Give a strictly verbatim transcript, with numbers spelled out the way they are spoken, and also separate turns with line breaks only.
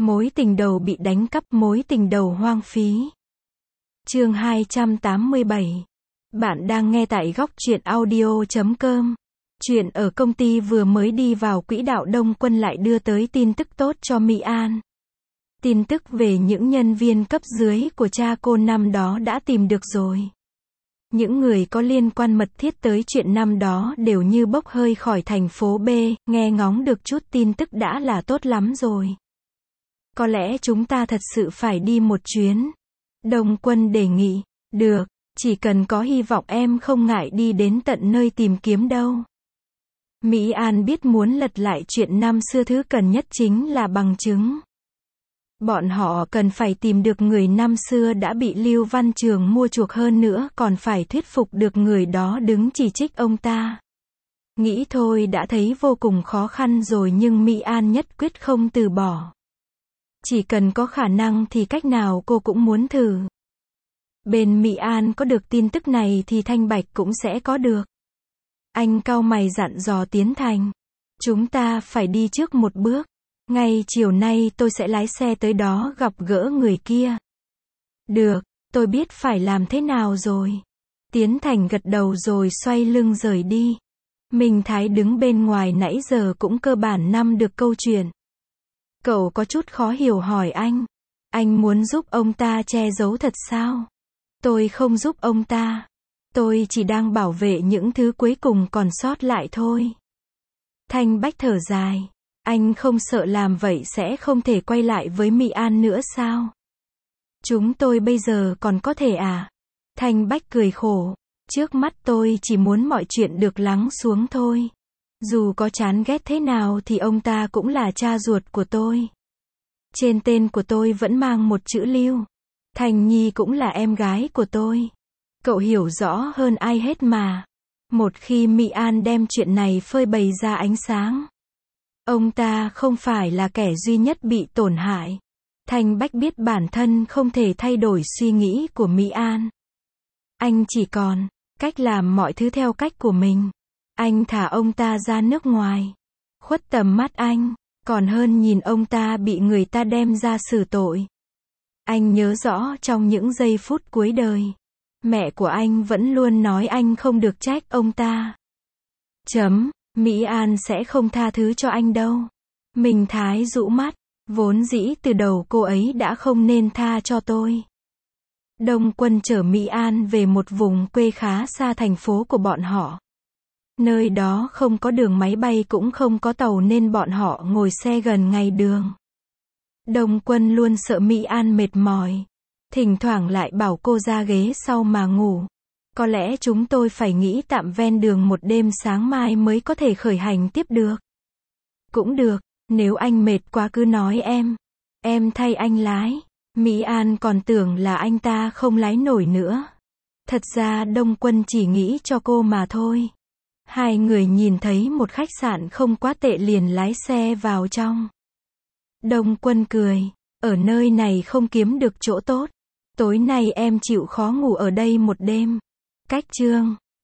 Mối tình đầu bị đánh cắp, mối tình đầu hoang phí. Chương hai trăm tám mươi bảy. Bạn đang nghe tại góc truyện audio chấm com. Chuyện ở công ty vừa mới đi vào quỹ đạo, Đông Quân lại đưa tới tin tức tốt cho Mỹ An. Tin tức về những nhân viên cấp dưới của cha cô năm đó đã tìm được rồi. Những người có liên quan mật thiết tới chuyện năm đó đều như bốc hơi khỏi thành phố B, nghe ngóng được chút tin tức đã là tốt lắm rồi. Có lẽ chúng ta thật sự phải đi một chuyến. Đông Quân đề nghị. Được, chỉ cần có hy vọng em không ngại đi đến tận nơi tìm kiếm đâu. Mỹ An biết muốn lật lại chuyện năm xưa thứ cần nhất chính là bằng chứng. Bọn họ cần phải tìm được người năm xưa đã bị Lưu Văn Trường mua chuộc, hơn nữa còn phải thuyết phục được người đó đứng chỉ trích ông ta. Nghĩ thôi đã thấy vô cùng khó khăn rồi, nhưng Mỹ An nhất quyết không từ bỏ. Chỉ cần có khả năng thì cách nào cô cũng muốn thử. Bên Mỹ An có được tin tức này thì Thanh Bạch cũng sẽ có được. Anh cau mày dặn dò Tiến Thành. Chúng ta phải đi trước một bước. Ngay chiều nay tôi sẽ lái xe tới đó gặp gỡ người kia. Được, tôi biết phải làm thế nào rồi. Tiến Thành gật đầu rồi xoay lưng rời đi. Minh Thái đứng bên ngoài nãy giờ cũng cơ bản nắm được câu chuyện. Cậu có chút khó hiểu hỏi anh. Anh muốn giúp ông ta che giấu thật sao? Tôi không giúp ông ta. Tôi chỉ đang bảo vệ những thứ cuối cùng còn sót lại thôi. Thanh Bách thở dài. Anh không sợ làm vậy sẽ không thể quay lại với Mỹ An nữa sao? Chúng tôi bây giờ còn có thể à? Thanh Bách cười khổ. Trước mắt tôi chỉ muốn mọi chuyện được lắng xuống thôi. Dù có chán ghét thế nào thì ông ta cũng là cha ruột của tôi. Trên tên của tôi vẫn mang một chữ Lưu. Thành Nhi cũng là em gái của tôi. Cậu hiểu rõ hơn ai hết mà. Một khi Mỹ An đem chuyện này phơi bày ra ánh sáng, ông ta không phải là kẻ duy nhất bị tổn hại. Thanh Bách biết bản thân không thể thay đổi suy nghĩ của Mỹ An. Anh chỉ còn cách làm mọi thứ theo cách của mình. Anh thả ông ta ra nước ngoài, khuất tầm mắt anh, còn hơn nhìn ông ta bị người ta đem ra xử tội. Anh nhớ rõ trong những giây phút cuối đời, mẹ của anh vẫn luôn nói anh không được trách ông ta. Chấm, Mỹ An sẽ không tha thứ cho anh đâu. Minh Thái rũ mắt, vốn dĩ từ đầu cô ấy đã không nên tha cho tôi. Đông Quân chở Mỹ An về một vùng quê khá xa thành phố của bọn họ. Nơi đó không có đường máy bay cũng không có tàu nên bọn họ ngồi xe gần ngày đường. Đông Quân luôn sợ Mỹ An mệt mỏi. Thỉnh thoảng lại bảo cô ra ghế sau mà ngủ. Có lẽ chúng tôi phải nghỉ tạm ven đường một đêm, sáng mai mới có thể khởi hành tiếp được. Cũng được, nếu anh mệt quá cứ nói em. Em thay anh lái. Mỹ An còn tưởng là anh ta không lái nổi nữa. Thật ra Đông Quân chỉ nghĩ cho cô mà thôi. Hai người nhìn thấy một khách sạn không quá tệ liền lái xe vào trong. Đông Quân cười. Ở nơi này không kiếm được chỗ tốt. Tối nay em chịu khó ngủ ở đây một đêm. Cách chương